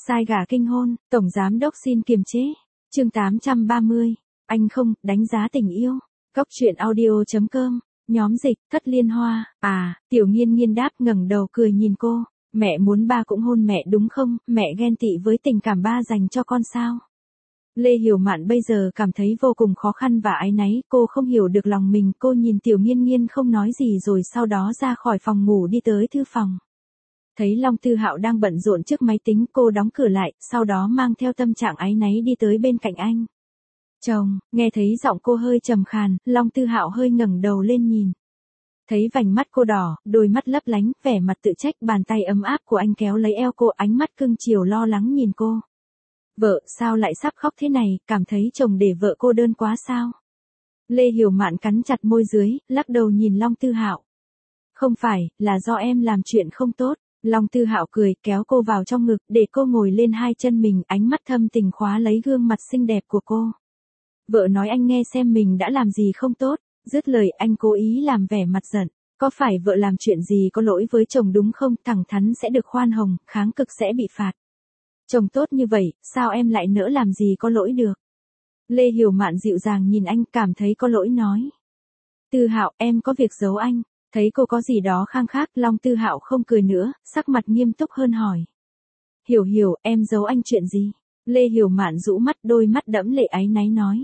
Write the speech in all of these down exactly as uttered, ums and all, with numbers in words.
Sai gà kinh hôn, Tổng Giám Đốc xin kiềm chế. Chương tám trăm ba mươi. Anh không, đánh giá tình yêu. Cóc truyện audio.com. Nhóm dịch, Thất Liên Hoa. À, Tiểu Nghiên Nghiên đáp ngẩng đầu cười nhìn cô. Mẹ muốn ba cũng hôn mẹ đúng không? Mẹ ghen tị với tình cảm ba dành cho con sao? Lê Hiểu Mạn bây giờ cảm thấy vô cùng khó khăn và áy náy, cô không hiểu được lòng mình, cô nhìn Tiểu Nghiên Nghiên không nói gì rồi sau đó ra khỏi phòng ngủ đi tới thư phòng. Thấy Long Tư Hạo đang bận rộn trước máy tính, cô đóng cửa lại, sau đó mang theo tâm trạng áy náy đi tới bên cạnh anh. Chồng, nghe thấy giọng cô hơi trầm khàn, Long Tư Hạo hơi ngẩng đầu lên nhìn. Thấy vành mắt cô đỏ, đôi mắt lấp lánh, vẻ mặt tự trách, bàn tay ấm áp của anh kéo lấy eo cô, ánh mắt cưng chiều lo lắng nhìn cô. Vợ, sao lại sắp khóc thế này, cảm thấy chồng để vợ cô đơn quá sao? Lê Hiểu Mạn cắn chặt môi dưới, lắc đầu nhìn Long Tư Hạo. Không phải, là do em làm chuyện không tốt. Long Tư Hạo cười, kéo cô vào trong ngực, để cô ngồi lên hai chân mình, ánh mắt thâm tình khóa lấy gương mặt xinh đẹp của cô. Vợ nói anh nghe xem mình đã làm gì không tốt. Dứt lời anh cố ý làm vẻ mặt giận. Có phải vợ làm chuyện gì có lỗi với chồng đúng không? Thẳng thắn sẽ được khoan hồng, kháng cực sẽ bị phạt. Chồng tốt như vậy, sao em lại nỡ làm gì có lỗi được? Lê Hiểu Mạn dịu dàng nhìn anh, cảm thấy có lỗi nói. Tư Hạo, em có việc giấu anh. Thấy cô có gì đó khang khác, Long Tư Hạo không cười nữa, sắc mặt nghiêm túc hơn hỏi. Hiểu Hiểu, em giấu anh chuyện gì? Lê Hiểu Mạn rũ mắt, đôi mắt đẫm lệ áy náy nói.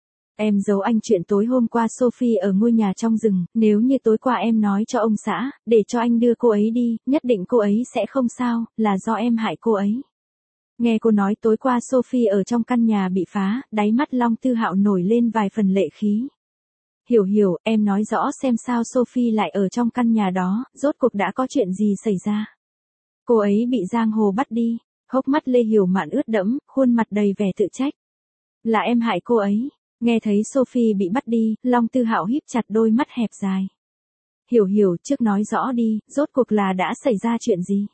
Em giấu anh chuyện tối hôm qua Sophie ở ngôi nhà trong rừng, nếu như tối qua em nói cho ông xã, để cho anh đưa cô ấy đi, nhất định cô ấy sẽ không sao, là do em hại cô ấy. Nghe cô nói tối qua Sophie ở trong căn nhà bị phá, đáy mắt Long Tư Hạo nổi lên vài phần lệ khí. Hiểu Hiểu, em nói rõ xem sao Sophie lại ở trong căn nhà đó, rốt cuộc đã có chuyện gì xảy ra. Cô ấy bị giang hồ bắt đi, hốc mắt Lê Hiểu Mạn ướt đẫm, khuôn mặt đầy vẻ tự trách. Là em hại cô ấy. Nghe thấy Sophie bị bắt đi, Long Tư Hạo híp chặt đôi mắt hẹp dài. Hiểu Hiểu, trước nói rõ đi, rốt cuộc là đã xảy ra chuyện gì?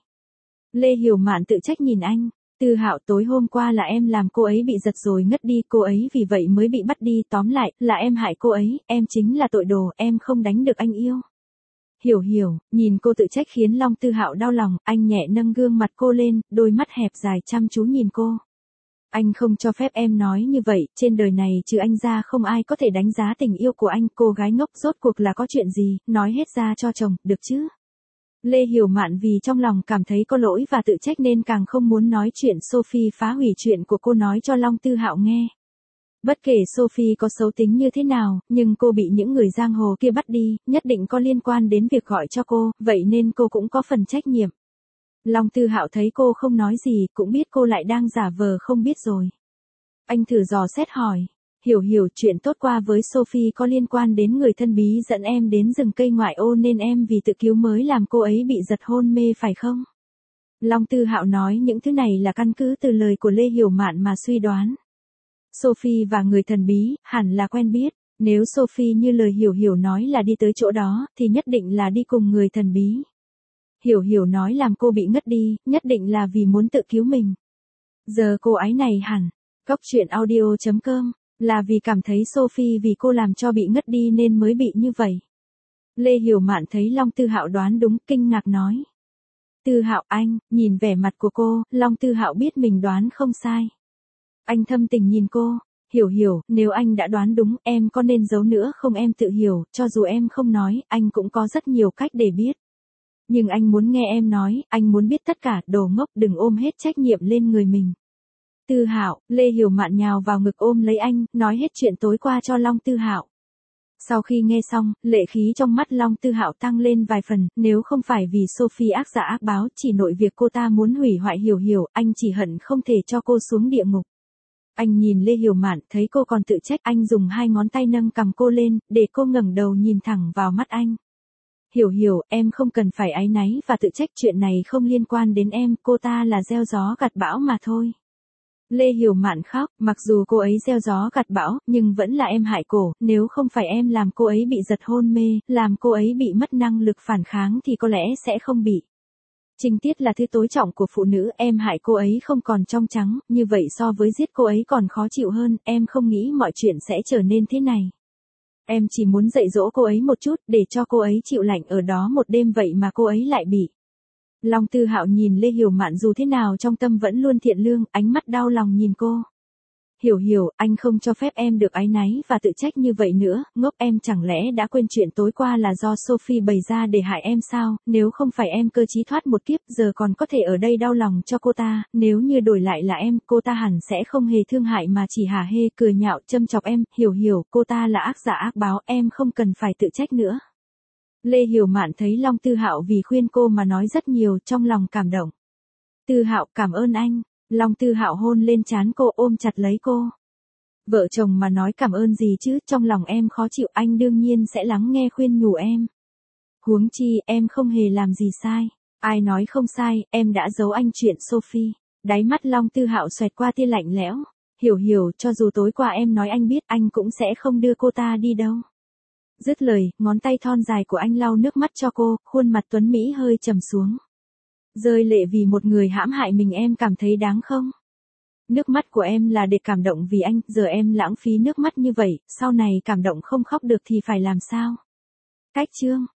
Lê Hiểu Mạn tự trách nhìn anh. Tư Hạo, tối hôm qua là em làm cô ấy bị giật rồi ngất đi, cô ấy vì vậy mới bị bắt đi, tóm lại, là em hại cô ấy, em chính là tội đồ, em không đánh được anh yêu. Hiểu Hiểu, nhìn cô tự trách khiến Long Tư Hạo đau lòng, anh nhẹ nâng gương mặt cô lên, đôi mắt hẹp dài chăm chú nhìn cô. Anh không cho phép em nói như vậy, trên đời này trừ anh ra không ai có thể đánh giá tình yêu của anh, cô gái ngốc rốt cuộc là có chuyện gì, nói hết ra cho chồng, được chứ? Lê Hiểu Mạn vì trong lòng cảm thấy có lỗi và tự trách nên càng không muốn nói chuyện Sophie phá hủy chuyện của cô nói cho Long Tư Hạo nghe. Bất kể Sophie có xấu tính như thế nào, nhưng cô bị những người giang hồ kia bắt đi, nhất định có liên quan đến việc gọi cho cô, vậy nên cô cũng có phần trách nhiệm. Long Tư Hạo thấy cô không nói gì, cũng biết cô lại đang giả vờ không biết rồi. Anh thử dò xét hỏi. Hiểu Hiểu, chuyện tốt qua với Sophie có liên quan đến người thân bí dẫn em đến rừng cây ngoại ô nên em vì tự cứu mới làm cô ấy bị giật hôn mê phải không? Long Tư Hạo nói những thứ này là căn cứ từ lời của Lê Hiểu Mạn mà suy đoán. Sophie và người thần bí, hẳn là quen biết. Nếu Sophie như lời Hiểu Hiểu nói là đi tới chỗ đó, thì nhất định là đi cùng người thần bí. Hiểu Hiểu nói làm cô bị ngất đi, nhất định là vì muốn tự cứu mình. Giờ cô ái này hẳn. Cóc truyện audio.com. Là vì cảm thấy Sophie vì cô làm cho bị ngất đi nên mới bị như vậy. Lê Hiểu Mạn thấy Long Tư Hạo đoán đúng, kinh ngạc nói. Tư Hạo anh, nhìn vẻ mặt của cô, Long Tư Hạo biết mình đoán không sai. Anh thâm tình nhìn cô. Hiểu Hiểu, nếu anh đã đoán đúng, em có nên giấu nữa không? Em tự hiểu, cho dù em không nói, anh cũng có rất nhiều cách để biết. Nhưng anh muốn nghe em nói, anh muốn biết tất cả, đồ ngốc, đừng ôm hết trách nhiệm lên người mình. Tư Hạo, Lê Hiểu Mạn nhào vào ngực ôm lấy anh, nói hết chuyện tối qua cho Long Tư Hạo. Sau khi nghe xong, lệ khí trong mắt Long Tư Hạo tăng lên vài phần, nếu không phải vì Sophie ác giả ác báo, chỉ nội việc cô ta muốn hủy hoại Hiểu Hiểu, anh chỉ hận không thể cho cô xuống địa ngục. Anh nhìn Lê Hiểu Mạn, thấy cô còn tự trách, anh dùng hai ngón tay nâng cằm cô lên, để cô ngẩng đầu nhìn thẳng vào mắt anh. Hiểu Hiểu, em không cần phải áy náy và tự trách, chuyện này không liên quan đến em, cô ta là gieo gió gặt bão mà thôi. Lê Hiểu Mạn khóc, mặc dù cô ấy gieo gió gặt bão, nhưng vẫn là em hại cổ, nếu không phải em làm cô ấy bị giật hôn mê, làm cô ấy bị mất năng lực phản kháng thì có lẽ sẽ không bị. Trinh tiết là thứ tối trọng của phụ nữ, em hại cô ấy không còn trong trắng, như vậy so với giết cô ấy còn khó chịu hơn, em không nghĩ mọi chuyện sẽ trở nên thế này. Em chỉ muốn dạy dỗ cô ấy một chút, để cho cô ấy chịu lạnh ở đó một đêm vậy mà cô ấy lại bị. Long Tư Hạo nhìn Lê Hiểu Mạn dù thế nào trong tâm vẫn luôn thiện lương, ánh mắt đau lòng nhìn cô. Hiểu hiểu, anh không cho phép em được áy náy và tự trách như vậy nữa, ngốc em chẳng lẽ đã quên chuyện tối qua là do Sophie bày ra để hại em sao, nếu không phải em cơ trí thoát một kiếp giờ còn có thể ở đây đau lòng cho cô ta, nếu như đổi lại là em, cô ta hẳn sẽ không hề thương hại mà chỉ hả hê cười nhạo châm chọc em, hiểu hiểu, cô ta là ác giả ác báo, em không cần phải tự trách nữa. Lê Hiểu Mạn thấy Long Tư Hạo vì khuyên cô mà nói rất nhiều trong lòng cảm động. Tư Hạo cảm ơn anh. Long Tư Hạo hôn lên trán cô ôm chặt lấy cô. Vợ chồng mà nói cảm ơn gì chứ, trong lòng em khó chịu anh đương nhiên sẽ lắng nghe khuyên nhủ em. Huống chi em không hề làm gì sai. Ai nói không sai, em đã giấu anh chuyện Sophie. Đáy mắt Long Tư Hạo xoẹt qua tia lạnh lẽo. Hiểu hiểu, cho dù tối qua em nói anh biết anh cũng sẽ không đưa cô ta đi đâu. Dứt lời, ngón tay thon dài của anh lau nước mắt cho cô, khuôn mặt tuấn Mỹ hơi trầm xuống. Rơi lệ vì một người hãm hại mình em cảm thấy đáng không? Nước mắt của em là để cảm động vì anh, giờ em lãng phí nước mắt như vậy, sau này cảm động không khóc được thì phải làm sao? Cách chương